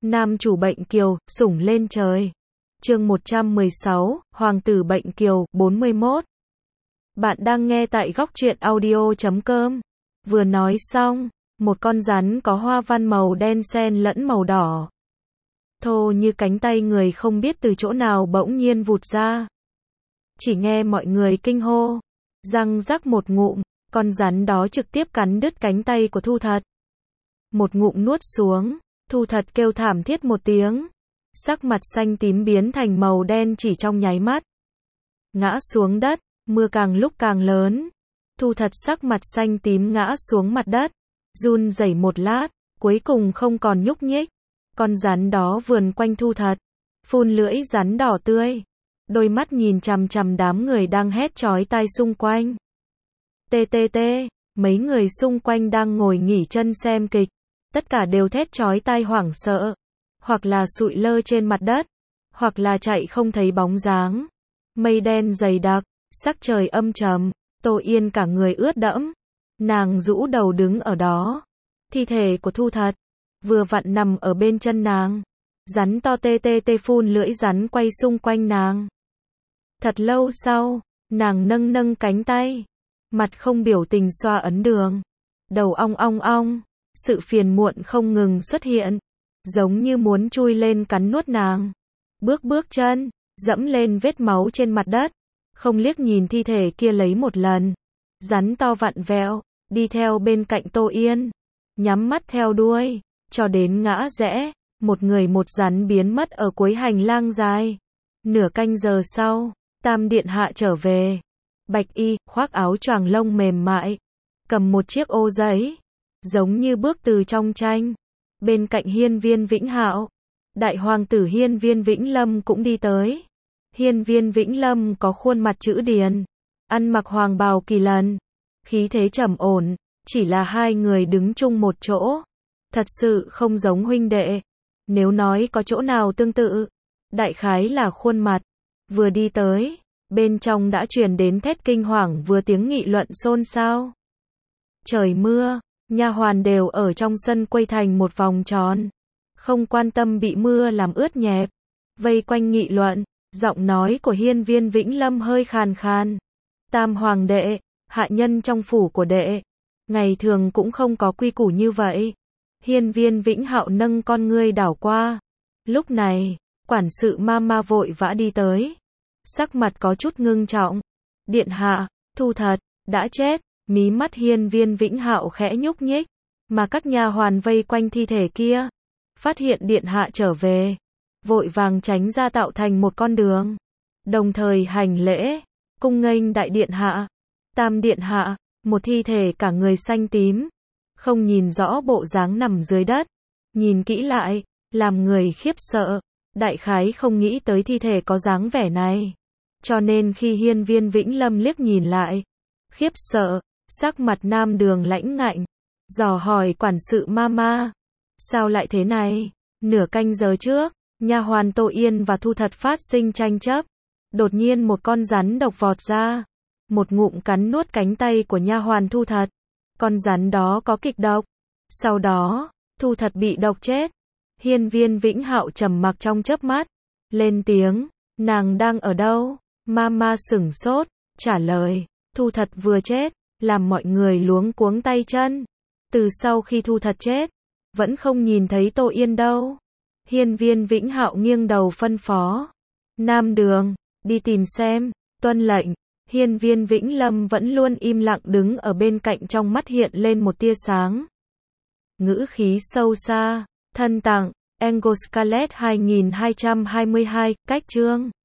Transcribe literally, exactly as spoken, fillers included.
Nam chủ bệnh kiều, sủng lên trời. Chương một trăm mười sáu, Hoàng tử bệnh kiều, bốn mươi mốt. Bạn đang nghe tại góc truyện audio chấm com. Vừa nói xong, một con rắn có hoa văn màu đen xen lẫn màu đỏ. Thô như cánh tay người không biết từ chỗ nào bỗng nhiên vụt ra. Chỉ nghe mọi người kinh hô. Răng rắc một ngụm, con rắn đó trực tiếp cắn đứt cánh tay của Thu Thật. Một ngụm nuốt xuống, Thu Thật kêu thảm thiết một tiếng. Sắc mặt xanh tím biến thành màu đen chỉ trong nháy mắt. Ngã xuống đất, mưa càng lúc càng lớn. Thu Thật sắc mặt xanh tím ngã xuống mặt đất. Run rẩy một lát, cuối cùng không còn nhúc nhích. Con rắn đó vườn quanh Thu Thật, phun lưỡi rắn đỏ tươi. Đôi mắt nhìn chằm chằm đám người đang hét chói tai xung quanh. Tê tê tê, mấy người xung quanh đang ngồi nghỉ chân xem kịch. Tất cả đều thét chói tai hoảng sợ. Hoặc là sụi lơ trên mặt đất, hoặc là chạy không thấy bóng dáng. Mây đen dày đặc, sắc trời âm trầm, Tô Yên cả người ướt đẫm. Nàng rũ đầu đứng ở đó. Thi thể của Thu Thật vừa vặn nằm ở bên chân nàng. Rắn to tê tê tê phun lưỡi rắn quay xung quanh nàng. Thật lâu sau, nàng nâng nâng cánh tay, mặt không biểu tình xoa ấn đường. Đầu ong ong ong, sự phiền muộn không ngừng xuất hiện, giống như muốn chui lên cắn nuốt nàng. Bước bước chân, dẫm lên vết máu trên mặt đất, không liếc nhìn thi thể kia lấy một lần. Rắn to vặn vẹo, đi theo bên cạnh Tô Yên, nhắm mắt theo đuôi, cho đến ngã rẽ, một người một rắn biến mất ở cuối hành lang dài. Nửa canh giờ sau, Tam điện hạ trở về. Bạch y, khoác áo choàng lông mềm mại, cầm một chiếc ô giấy, giống như bước từ trong tranh. Bên cạnh Hiên Viên Vĩnh Hạo, đại hoàng tử Hiên Viên Vĩnh Lâm cũng đi tới. Hiên Viên Vĩnh Lâm có khuôn mặt chữ điền, ăn mặc hoàng bào kỳ lân, khí thế trầm ổn, chỉ là hai người đứng chung một chỗ, thật sự không giống huynh đệ. Nếu nói có chỗ nào tương tự, đại khái là khuôn mặt. Vừa đi tới, bên trong đã truyền đến thét kinh hoàng vừa tiếng nghị luận xôn xao. Trời mưa, nha hoàn đều ở trong sân quây thành một vòng tròn, không quan tâm bị mưa làm ướt nhẹp, vây quanh nghị luận. Giọng nói của Hiên Viên Vĩnh Lâm hơi khàn khàn. Tam hoàng đệ, hạ nhân trong phủ của đệ, ngày thường cũng không có quy củ như vậy. Hiên Viên Vĩnh Hạo nâng con ngươi đảo qua. Lúc này, quản sự Mama vội vã đi tới, sắc mặt có chút ngưng trọng. Điện hạ, Thu Thật đã chết. Mí mắt Hiên Viên Vĩnh Hạo khẽ nhúc nhích, mà các nha hoàn vây quanh thi thể kia, phát hiện điện hạ trở về, vội vàng tránh ra tạo thành một con đường, đồng thời hành lễ, cung nghênh đại điện hạ. Tam điện hạ, một thi thể cả người xanh tím, không nhìn rõ bộ dáng nằm dưới đất, nhìn kỹ lại, làm người khiếp sợ, đại khái không nghĩ tới thi thể có dáng vẻ này, cho nên khi Hiên Viên Vĩnh Lâm liếc nhìn lại, khiếp sợ, sắc mặt Nam Đường lãnh ngạnh, dò hỏi quản sự Mama, sao lại thế này? Nửa canh giờ trước, nha hoàn Tô Yên và Thu Thật phát sinh tranh chấp, đột nhiên một con rắn độc vọt ra, một ngụm cắn nuốt cánh tay của nha hoàn Thu Thật. Con rắn đó có kịch độc, sau đó, Thu Thật bị độc chết. Hiên Viên Vĩnh Hạo trầm mặc trong chớp mắt, lên tiếng, nàng đang ở đâu? Mama sửng sốt, trả lời, Thu Thật vừa chết, làm mọi người luống cuống tay chân. Từ sau khi Thu Thật chết, vẫn không nhìn thấy Tô Yên đâu. Hiên Viên Vĩnh Hạo nghiêng đầu phân phó, Nam Đường, đi tìm xem. Tuân lệnh. Hiên Viên Vĩnh Lâm vẫn luôn im lặng đứng ở bên cạnh, trong mắt hiện lên một tia sáng. Ngữ khí sâu xa, thân tặng, Angle Scarlet hai nghìn hai trăm hai mươi hai, cách chương.